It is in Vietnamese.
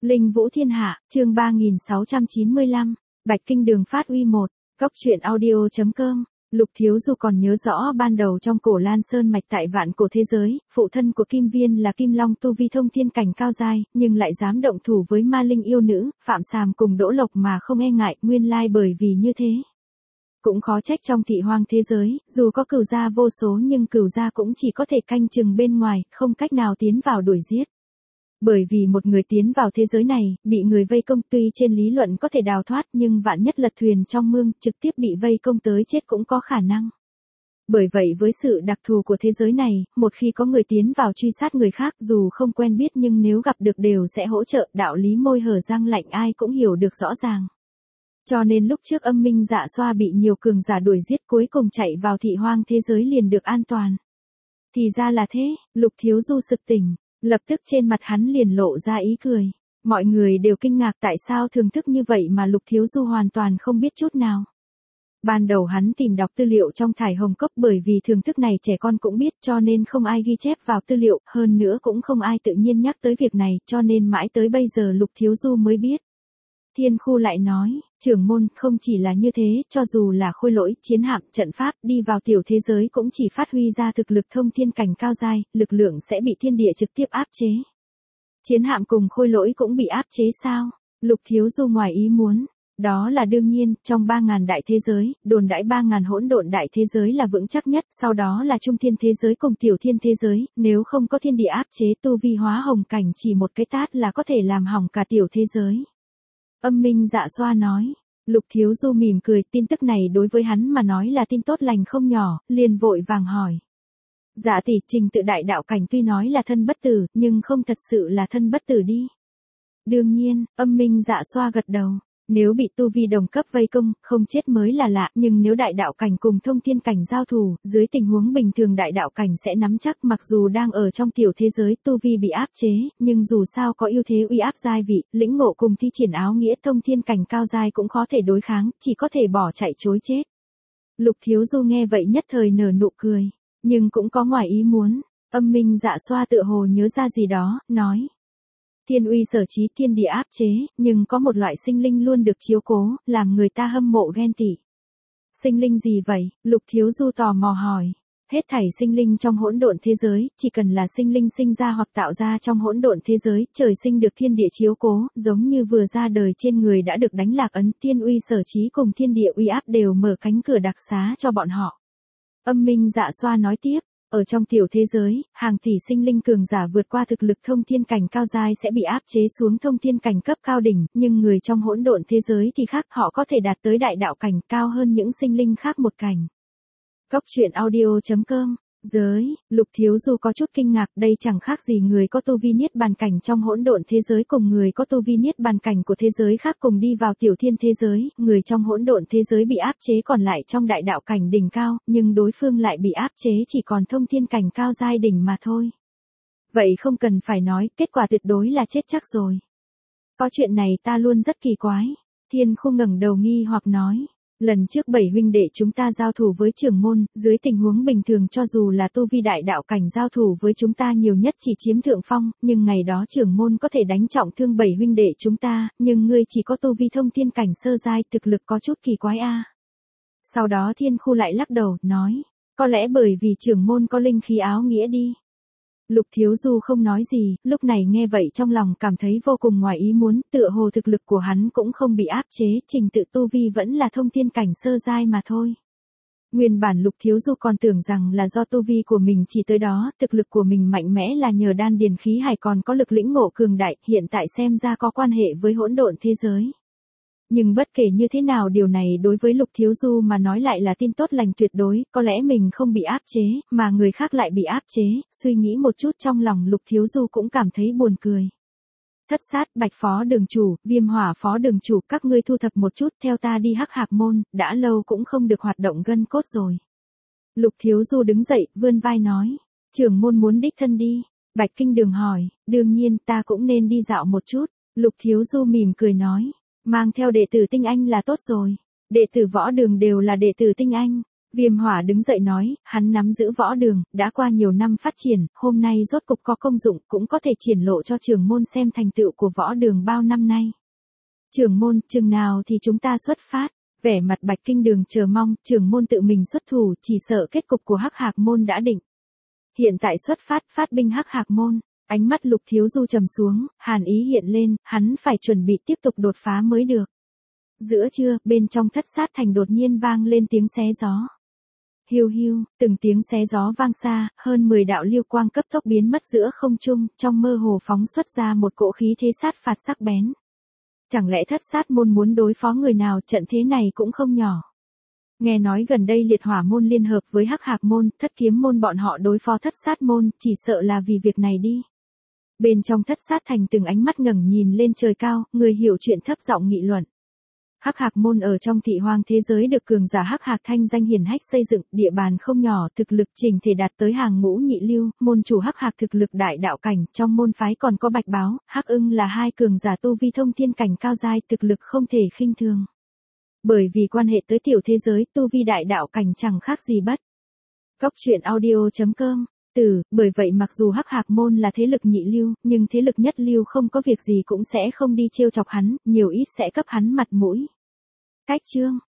Linh Vũ Thiên Hạ, chương 3695, Bạch Kinh Đường phát uy 1, Cóc truyện audio.com. Lục Thiếu Du còn nhớ rõ ban đầu trong cổ Lan Sơn mạch tại vạn cổ thế giới, phụ thân của Kim Viên là Kim Long tu vi thông thiên cảnh cao giai, nhưng lại dám động thủ với ma linh yêu nữ, Phạm Sàm cùng Đỗ Lộc mà không e ngại, nguyên lai bởi vì như thế. Cũng khó trách trong thị hoang thế giới, dù có cửu gia vô số nhưng cửu gia cũng chỉ có thể canh chừng bên ngoài, không cách nào tiến vào đuổi giết. Bởi vì một người tiến vào thế giới này, bị người vây công tuy trên lý luận có thể đào thoát nhưng vạn nhất lật thuyền trong mương, trực tiếp bị vây công tới chết cũng có khả năng. Bởi vậy với sự đặc thù của thế giới này, một khi có người tiến vào truy sát người khác dù không quen biết nhưng nếu gặp được đều sẽ hỗ trợ, đạo lý môi hở răng lạnh ai cũng hiểu được rõ ràng. Cho nên lúc trước Âm Minh Dạ Xoa bị nhiều cường giả đuổi giết cuối cùng chạy vào thị hoang thế giới liền được an toàn. Thì ra là thế, Lục Thiếu Du sực tỉnh. Lập tức trên mặt hắn liền lộ ra ý cười. Mọi người đều kinh ngạc tại sao thường thức như vậy mà Lục Thiếu Du hoàn toàn không biết chút nào. Ban đầu hắn tìm đọc tư liệu trong thải hồng cốc bởi vì thường thức này trẻ con cũng biết cho nên không ai ghi chép vào tư liệu, hơn nữa cũng không ai tự nhiên nhắc tới việc này cho nên mãi tới bây giờ Lục Thiếu Du mới biết. Thiên Khu lại nói, trưởng môn không chỉ là như thế, cho dù là khôi lỗi, chiến hạm, trận pháp, đi vào tiểu thế giới cũng chỉ phát huy ra thực lực thông thiên cảnh cao giai, lực lượng sẽ bị thiên địa trực tiếp áp chế. Chiến hạm cùng khôi lỗi cũng bị áp chế sao? Lục Thiếu Du ngoài ý muốn. Đó là đương nhiên, trong 3.000 đại thế giới, đồn đãi 3.000 hỗn độn đại thế giới là vững chắc nhất, sau đó là trung thiên thế giới cùng tiểu thiên thế giới, nếu không có thiên địa áp chế tu vi hóa hồng cảnh chỉ một cái tát là có thể làm hỏng cả tiểu thế giới. Âm Minh Dạ Xoa nói, Lục Thiếu Du mỉm cười, tin tức này đối với hắn mà nói là tin tốt lành không nhỏ, liền vội vàng hỏi. Dạ tỷ, trình tự đại đạo cảnh tuy nói là thân bất tử, nhưng không thật sự là thân bất tử đi. Đương nhiên, Âm Minh Dạ Xoa gật đầu. Nếu bị tu vi đồng cấp vây công, không chết mới là lạ, nhưng nếu đại đạo cảnh cùng thông thiên cảnh giao thủ, dưới tình huống bình thường đại đạo cảnh sẽ nắm chắc mặc dù đang ở trong tiểu thế giới tu vi bị áp chế, nhưng dù sao có ưu thế uy áp giai vị, lĩnh ngộ cùng thi triển áo nghĩa thông thiên cảnh cao giai cũng khó thể đối kháng, chỉ có thể bỏ chạy chối chết. Lục Thiếu Du nghe vậy nhất thời nở nụ cười, nhưng cũng có ngoài ý muốn, Âm Minh Dạ Xoa tựa hồ nhớ ra gì đó, nói. Thiên uy sở trí thiên địa áp chế, nhưng có một loại sinh linh luôn được chiếu cố, làm người ta hâm mộ ghen tị. Sinh linh gì vậy? Lục Thiếu Du tò mò hỏi. Hết thảy sinh linh trong hỗn độn thế giới, chỉ cần là sinh linh sinh ra hoặc tạo ra trong hỗn độn thế giới, trời sinh được thiên địa chiếu cố, giống như vừa ra đời trên người đã được đánh lạc ấn, thiên uy sở trí cùng thiên địa uy áp đều mở cánh cửa đặc xá cho bọn họ. Âm Minh Dạ Xoa nói tiếp. Ở trong tiểu thế giới, hàng tỷ sinh linh cường giả vượt qua thực lực thông thiên cảnh cao giai sẽ bị áp chế xuống thông thiên cảnh cấp cao đỉnh, nhưng người trong hỗn độn thế giới thì khác, họ có thể đạt tới đại đạo cảnh cao hơn những sinh linh khác một cảnh. Cóc truyện audio.com. Giới, Lục Thiếu Du có chút kinh ngạc, đây chẳng khác gì người có tu vi niết bàn cảnh trong hỗn độn thế giới cùng người có tu vi niết bàn cảnh của thế giới khác cùng đi vào tiểu thiên thế giới, người trong hỗn độn thế giới bị áp chế còn lại trong đại đạo cảnh đỉnh cao, nhưng đối phương lại bị áp chế chỉ còn thông thiên cảnh cao giai đỉnh mà thôi. Vậy không cần phải nói, kết quả tuyệt đối là chết chắc rồi. Có chuyện này ta luôn rất kỳ quái. Thiên Khu ngẩng đầu nghi hoặc nói. Lần trước 7 huynh đệ chúng ta giao thủ với trưởng môn, dưới tình huống bình thường cho dù là tu vi đại đạo cảnh giao thủ với chúng ta nhiều nhất chỉ chiếm thượng phong, nhưng ngày đó trưởng môn có thể đánh trọng thương 7 huynh đệ chúng ta, nhưng ngươi chỉ có tu vi thông thiên cảnh sơ giai, thực lực có chút kỳ quái a. Sau đó Thiên Khu lại lắc đầu, nói, có lẽ bởi vì trưởng môn có linh khí áo nghĩa đi. Lục Thiếu Du không nói gì, lúc này nghe vậy trong lòng cảm thấy vô cùng ngoài ý muốn, tựa hồ thực lực của hắn cũng không bị áp chế, trình tự tu vi vẫn là thông thiên cảnh sơ giai mà thôi. Nguyên bản Lục Thiếu Du còn tưởng rằng là do tu vi của mình chỉ tới đó, thực lực của mình mạnh mẽ là nhờ đan điền khí hay còn có lực lĩnh ngộ cường đại, hiện tại xem ra có quan hệ với hỗn độn thế giới. Nhưng bất kể như thế nào điều này đối với Lục Thiếu Du mà nói lại là tin tốt lành tuyệt đối, có lẽ mình không bị áp chế, mà người khác lại bị áp chế, suy nghĩ một chút trong lòng Lục Thiếu Du cũng cảm thấy buồn cười. Thất Sát, Bạch Phó Đường Chủ, Viêm Hỏa Phó Đường Chủ, các ngươi thu thập một chút theo ta đi Hắc Hạc Môn, đã lâu cũng không được hoạt động gân cốt rồi. Lục Thiếu Du đứng dậy, vươn vai nói, trưởng môn muốn đích thân đi. Bạch Kinh Đường hỏi, đương nhiên ta cũng nên đi dạo một chút. Lục Thiếu Du mỉm cười nói. Mang theo đệ tử tinh anh là tốt rồi. Đệ tử Võ Đường đều là đệ tử tinh anh. Viêm Hỏa đứng dậy nói, hắn nắm giữ võ đường, đã qua nhiều năm phát triển, hôm nay rốt cục có công dụng, cũng có thể triển lộ cho trưởng môn xem thành tựu của võ đường bao năm nay. Trưởng môn, chừng nào thì chúng ta xuất phát? Vẻ mặt Bạch Kinh Đường chờ mong, trưởng môn tự mình xuất thủ, chỉ sợ kết cục của Hắc Hạc môn đã định. Hiện tại xuất phát, phát binh Hắc Hạc môn. Ánh mắt Lục Thiếu Du trầm xuống, hàn ý hiện lên, hắn phải chuẩn bị tiếp tục đột phá mới được. Giữa trưa, bên trong Thất Sát Thành đột nhiên vang lên tiếng xé gió. Hiu hiu, từng tiếng xé gió vang xa, hơn 10 đạo lưu quang cấp tốc biến mất giữa không trung, trong mơ hồ phóng xuất ra một cỗ khí thế sát phạt sắc bén. Chẳng lẽ Thất Sát môn muốn đối phó người nào, trận thế này cũng không nhỏ. Nghe nói gần đây Liệt Hỏa môn liên hợp với Hắc Hạc môn, Thất Kiếm môn bọn họ đối phó Thất Sát môn, chỉ sợ là vì việc này đi. Bên trong Thất Sát Thành từng ánh mắt ngẩng nhìn lên trời cao, người hiểu chuyện thấp giọng nghị luận. Hắc Hạc môn ở trong thị hoang thế giới được cường giả Hắc Hạc thanh danh hiển hách xây dựng, địa bàn không nhỏ, thực lực chỉnh thể đạt tới hàng ngũ nhị lưu, môn chủ Hắc Hạc thực lực đại đạo cảnh, trong môn phái còn có Bạch Báo, Hắc Ưng là hai cường giả tu vi thông thiên cảnh cao giai, thực lực không thể khinh thường. Bởi vì quan hệ tới tiểu thế giới, tu vi đại đạo cảnh chẳng khác gì bất. Góc truyện audio.com. Bởi vậy mặc dù Hắc Hạc môn là thế lực nhị lưu, nhưng thế lực nhất lưu không có việc gì cũng sẽ không đi trêu chọc hắn, nhiều ít sẽ cấp hắn mặt mũi. Cách chương